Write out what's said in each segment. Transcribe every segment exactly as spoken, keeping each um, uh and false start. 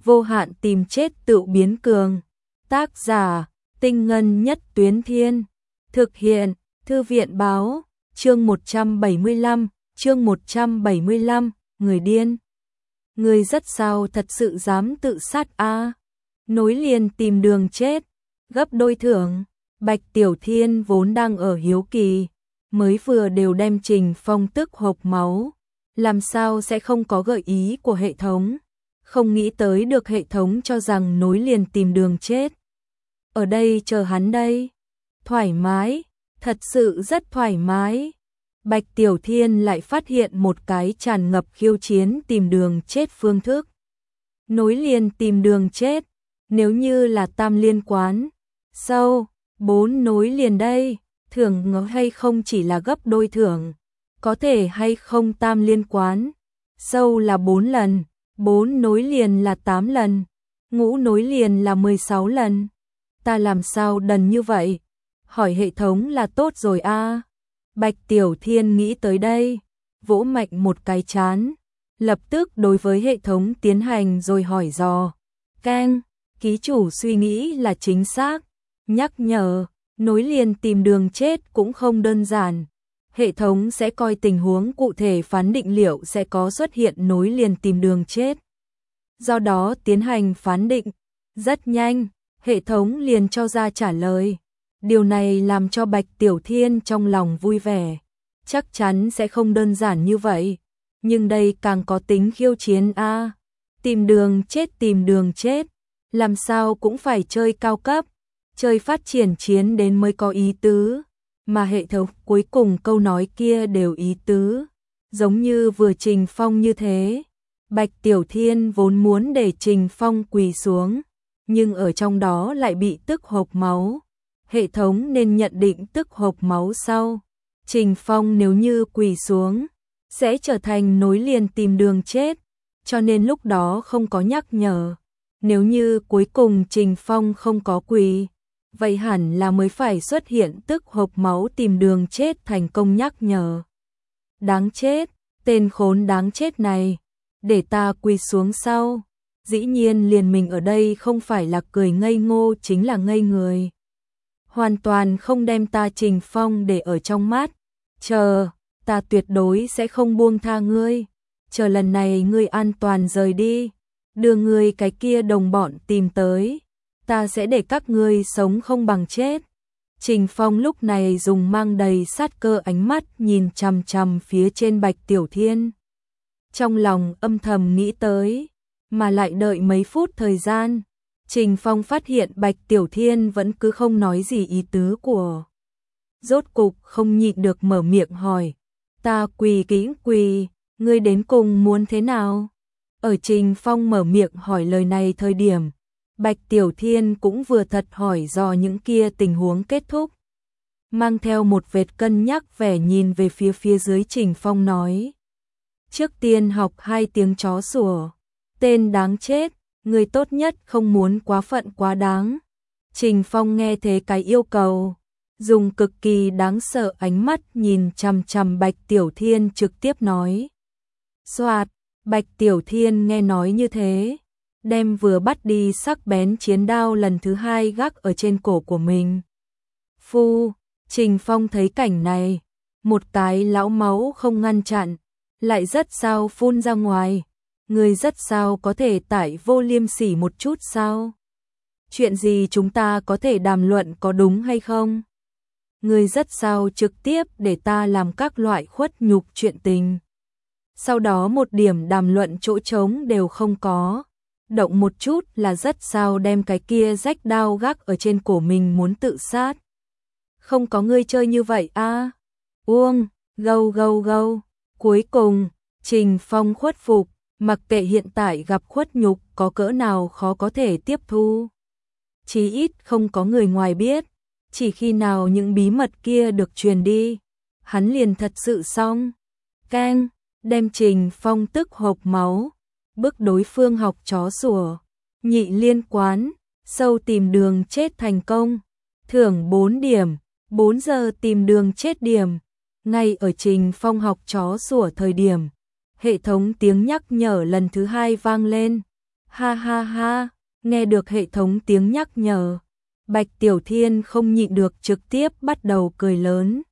vô hạn tìm chết tự biến cường. Tác giả, Tinh Ngân Nhất Tuyến Thiên. Thực hiện, Thư viện Báo. Chương một trăm bảy mươi lăm, chương một trăm bảy mươi lăm, người điên. Người rất sao thật sự dám tự sát a à? Nối liền tìm đường chết, gấp đôi thưởng. Bạch Tiểu Thiên vốn đang ở hiếu kỳ, mới vừa đều đem Trình Phong tức hộc máu, làm sao sẽ không có gợi ý của hệ thống, không nghĩ tới được hệ thống cho rằng nối liền tìm đường chết. Ở đây chờ hắn đây, thoải mái, thật sự rất thoải mái. Bạch Tiểu Thiên lại phát hiện một cái tràn ngập khiêu chiến tìm đường chết phương thức. Nối liền tìm đường chết, nếu như là tam liên quán, sâu, bốn nối liền đây, thưởng ngỡ hay không chỉ là gấp đôi thưởng, có thể hay không tam liên quán, sâu là bốn lần, bốn nối liền là tám lần, ngũ nối liền là mười sáu lần. Ta làm sao đần như vậy? Hỏi hệ thống là tốt rồi a. À. Bạch Tiểu Thiên nghĩ tới đây, vỗ mạnh một cái chán, lập tức đối với hệ thống tiến hành rồi hỏi dò. Keng, ký chủ suy nghĩ là chính xác. Nhắc nhở, nối liền tìm đường chết cũng không đơn giản. Hệ thống sẽ coi tình huống cụ thể phán định liệu sẽ có xuất hiện nối liền tìm đường chết. Do đó tiến hành phán định. Rất nhanh, hệ thống liền cho ra trả lời. Điều này làm cho Bạch Tiểu Thiên trong lòng vui vẻ. Chắc chắn sẽ không đơn giản như vậy. Nhưng đây càng có tính khiêu chiến a. À. Tìm đường chết tìm đường chết. Làm sao cũng phải chơi cao cấp. Chơi phát triển chiến đến mới có ý tứ. Mà hệ thống cuối cùng câu nói kia đều ý tứ. Giống như vừa Trình Phong như thế. Bạch Tiểu Thiên vốn muốn để Trình Phong quỳ xuống. Nhưng ở trong đó lại bị tức hộc máu. Hệ thống nên nhận định tức hộc máu sau. Trình Phong nếu như quỳ xuống, sẽ trở thành nối liền tìm đường chết. Cho nên lúc đó không có nhắc nhở. Nếu như cuối cùng Trình Phong không có quỳ, vậy hẳn là mới phải xuất hiện tức hộc máu tìm đường chết thành công nhắc nhở. Đáng chết, tên khốn đáng chết này, để ta quỳ xuống sau. Dĩ nhiên liền mình ở đây không phải là cười ngây ngô chính là ngây người. Hoàn toàn không đem ta Trình Phong để ở trong mắt. Chờ, ta tuyệt đối sẽ không buông tha ngươi. Chờ lần này ngươi an toàn rời đi, đưa ngươi cái kia đồng bọn tìm tới. Ta sẽ để các ngươi sống không bằng chết. Trình Phong lúc này dùng mang đầy sát cơ ánh mắt nhìn chằm chằm phía trên Bạch Tiểu Thiên. Trong lòng âm thầm nghĩ tới, mà lại đợi mấy phút thời gian. Trình Phong phát hiện Bạch Tiểu Thiên vẫn cứ không nói gì ý tứ của. Rốt cục không nhịn được mở miệng hỏi. Ta quỳ kỹ quỳ, ngươi đến cùng muốn thế nào? Ở Trình Phong mở miệng hỏi lời này thời điểm, Bạch Tiểu Thiên cũng vừa thật hỏi do những kia tình huống kết thúc. Mang theo một vệt cân nhắc vẻ nhìn về phía phía dưới Trình Phong nói. Trước tiên học hai tiếng chó sủa. Tên đáng chết, người tốt nhất không muốn quá phận quá đáng. Trình Phong nghe thế cái yêu cầu, dùng cực kỳ đáng sợ ánh mắt nhìn chằm chằm Bạch Tiểu Thiên trực tiếp nói. Soạt, Bạch Tiểu Thiên nghe nói như thế, đem vừa bắt đi sắc bén chiến đao lần thứ hai gác ở trên cổ của mình. Phu, Trình Phong thấy cảnh này, một cái lão máu không ngăn chặn, lại rất sao phun ra ngoài. Người rất sao có thể tải vô liêm sỉ một chút sao? Chuyện gì chúng ta có thể đàm luận có đúng hay không? Người rất sao trực tiếp để ta làm các loại khuất nhục chuyện tình. Sau đó một điểm đàm luận chỗ trống đều không có. Động một chút là rất sao đem cái kia rách đao gác ở trên cổ mình muốn tự sát. Không có ngươi chơi như vậy a. À? Uông, gâu gâu gâu. Cuối cùng, Trình Phong khuất phục. Mặc kệ hiện tại gặp khuất nhục có cỡ nào khó có thể tiếp thu. Chí ít không có người ngoài biết. Chỉ khi nào những bí mật kia được truyền đi, hắn liền thật sự xong. Keng, đem Trình Phong tức hộc máu. Bức đối phương học chó sủa. Nhị liên quán, sâu tìm đường chết thành công. Thưởng bốn điểm, bốn giờ tìm đường chết điểm. Ngay ở Trình Phong học chó sủa thời điểm, hệ thống tiếng nhắc nhở lần thứ hai vang lên. Ha ha ha, nghe được hệ thống tiếng nhắc nhở, Bạch Tiểu Thiên không nhịn được trực tiếp bắt đầu cười lớn.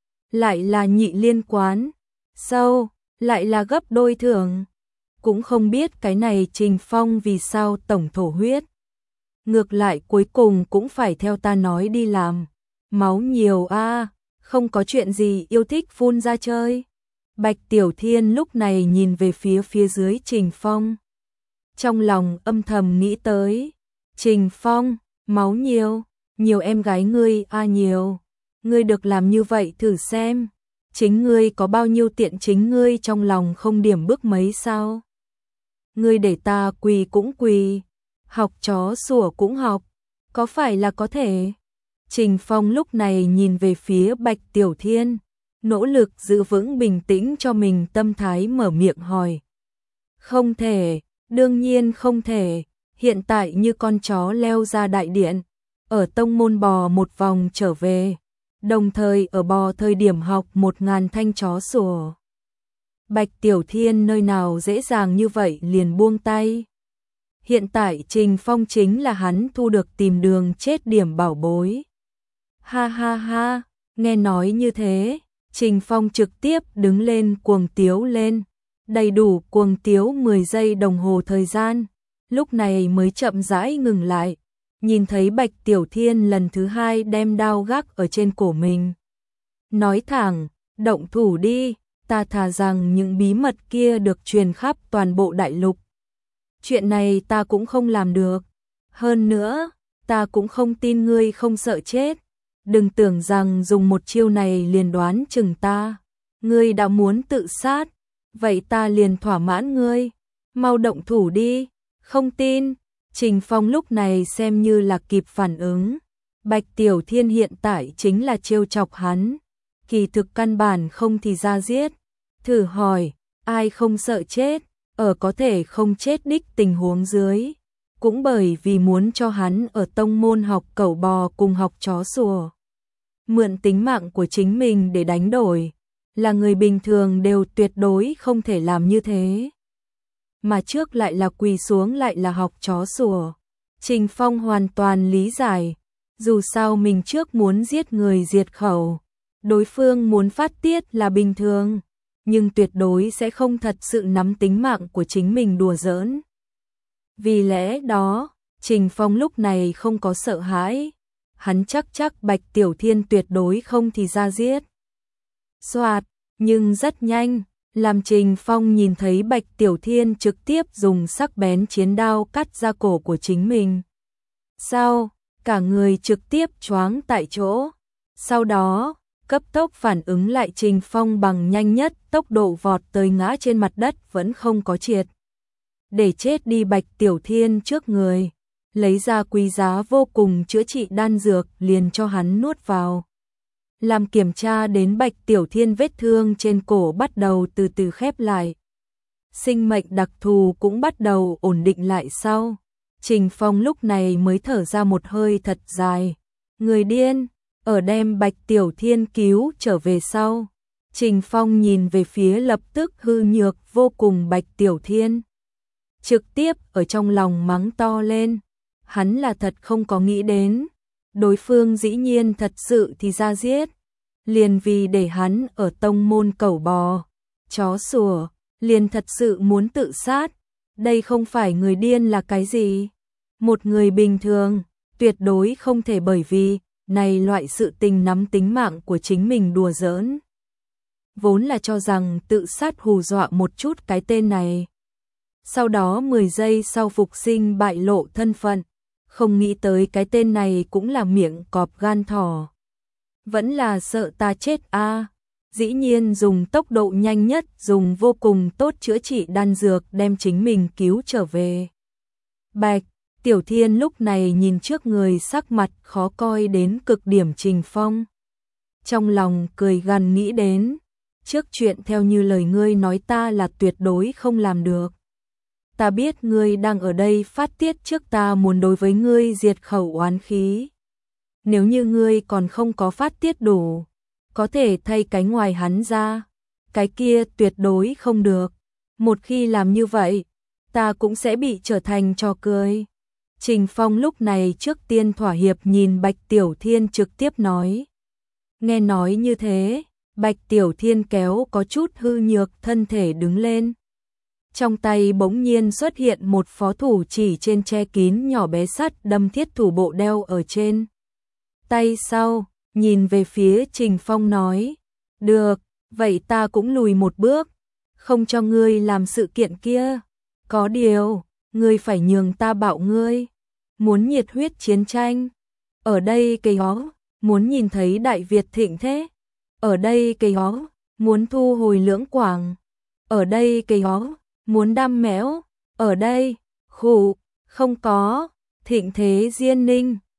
Lại là nhị liên quán, sâu, lại là gấp đôi thưởng. Cũng không biết cái này Trình Phong vì sao tổng thổ huyết. Ngược lại cuối cùng cũng phải theo ta nói đi làm. Máu nhiều a, à, không có chuyện gì yêu thích phun ra chơi. Bạch Tiểu Thiên lúc này nhìn về phía phía dưới Trình Phong. Trong lòng âm thầm nghĩ tới. Trình Phong, máu nhiều, nhiều em gái ngươi a à nhiều. Ngươi được làm như vậy thử xem. Chính ngươi có bao nhiêu tiện chính ngươi trong lòng không điểm bước mấy sao. Ngươi để ta quỳ cũng quỳ, học chó sủa cũng học, có phải là có thể? Trình Phong lúc này nhìn về phía Bạch Tiểu Thiên, nỗ lực giữ vững bình tĩnh cho mình tâm thái mở miệng hỏi. Không thể, đương nhiên không thể, hiện tại như con chó leo ra đại điện, ở tông môn bò một vòng trở về, đồng thời ở bò thời điểm học một ngàn thanh chó sủa. Bạch Tiểu Thiên nơi nào dễ dàng như vậy liền buông tay. Hiện tại Trình Phong chính là hắn thu được tìm đường chết điểm bảo bối. Ha ha ha, nghe nói như thế, Trình Phong trực tiếp đứng lên cuồng tiếu lên. Đầy đủ cuồng tiếu mười giây đồng hồ thời gian, lúc này mới chậm rãi ngừng lại. Nhìn thấy Bạch Tiểu Thiên lần thứ hai đem đao gác ở trên cổ mình. Nói thẳng, động thủ đi, ta thà rằng những bí mật kia được truyền khắp toàn bộ đại lục. Chuyện này ta cũng không làm được. Hơn nữa, ta cũng không tin ngươi không sợ chết. Đừng tưởng rằng dùng một chiêu này liền đoán chừng ta. Ngươi đã muốn tự sát, vậy ta liền thỏa mãn ngươi. Mau động thủ đi, không tin. Trình Phong lúc này xem như là kịp phản ứng. Bạch Tiểu Thiên hiện tại chính là trêu chọc hắn. Kỳ thực căn bản không thì ra giết. Thử hỏi, ai không sợ chết, ở có thể không chết đích tình huống dưới. Cũng bởi vì muốn cho hắn ở tông môn học cẩu bò cùng học chó sủa. Mượn tính mạng của chính mình để đánh đổi. Là người bình thường đều tuyệt đối không thể làm như thế. Mà trước lại là quỳ xuống lại là học chó sủa. Trình Phong hoàn toàn lý giải. Dù sao mình trước muốn giết người diệt khẩu. Đối phương muốn phát tiết là bình thường. Nhưng tuyệt đối sẽ không thật sự nắm tính mạng của chính mình đùa giỡn. Vì lẽ đó, Trình Phong lúc này không có sợ hãi. Hắn chắc chắc Bạch Tiểu Thiên tuyệt đối không thì ra giết. Soạt, nhưng rất nhanh, làm Trình Phong nhìn thấy Bạch Tiểu Thiên trực tiếp dùng sắc bén chiến đao cắt ra cổ của chính mình. Sau, cả người trực tiếp choáng tại chỗ. Sau đó, cấp tốc phản ứng lại Trình Phong bằng nhanh nhất tốc độ vọt tới ngã trên mặt đất vẫn không có triệt. Để chết đi Bạch Tiểu Thiên trước người, lấy ra quý giá vô cùng chữa trị đan dược liền cho hắn nuốt vào. Làm kiểm tra đến Bạch Tiểu Thiên vết thương trên cổ bắt đầu từ từ khép lại. Sinh mệnh đặc thù cũng bắt đầu ổn định lại sau. Trình Phong lúc này mới thở ra một hơi thật dài. Người điên, ở đem Bạch Tiểu Thiên cứu trở về sau. Trình Phong nhìn về phía lập tức hư nhược vô cùng Bạch Tiểu Thiên. Trực tiếp ở trong lòng mắng to lên. Hắn là thật không có nghĩ đến. Đối phương dĩ nhiên thật sự thì ra giết. Liền vì để hắn ở tông môn cẩu bò, chó sủa, liền thật sự muốn tự sát. Đây không phải người điên là cái gì. Một người bình thường, tuyệt đối không thể bởi vì này loại sự tình nắm tính mạng của chính mình đùa giỡn. Vốn là cho rằng tự sát hù dọa một chút cái tên này. Sau đó mười giây sau phục sinh bại lộ thân phận. Không nghĩ tới cái tên này cũng là miệng cọp gan thỏ. Vẫn là sợ ta chết a. À. Dĩ nhiên dùng tốc độ nhanh nhất, dùng vô cùng tốt chữa trị đan dược đem chính mình cứu trở về. Bạch Tiểu Thiên lúc này nhìn trước người sắc mặt khó coi đến cực điểm Trình Phong. Trong lòng cười gằn nghĩ đến, trước chuyện theo như lời ngươi nói ta là tuyệt đối không làm được. Ta biết ngươi đang ở đây phát tiết trước ta muốn đối với ngươi diệt khẩu oán khí. Nếu như ngươi còn không có phát tiết đủ, có thể thay cái ngoài hắn ra, cái kia tuyệt đối không được. Một khi làm như vậy, ta cũng sẽ bị trở thành trò cười. Trình Phong lúc này trước tiên thỏa hiệp nhìn Bạch Tiểu Thiên trực tiếp nói. Nghe nói như thế, Bạch Tiểu Thiên kéo có chút hư nhược thân thể đứng lên. Trong tay bỗng nhiên xuất hiện một phó thủ chỉ trên che kín nhỏ bé sắt đâm thiết thủ bộ đeo ở trên tay sau, nhìn về phía Trình Phong nói, được, vậy ta cũng lùi một bước, không cho ngươi làm sự kiện kia. Có điều, ngươi phải nhường ta bảo ngươi, muốn nhiệt huyết chiến tranh. Ở đây cây hó, muốn nhìn thấy Đại Việt thịnh thế. Ở đây cây hó, muốn thu hồi Lưỡng Quảng. Ở đây cây hó, muốn đam mẽo. Ở đây, khủ, không có, thịnh thế Diên Ninh.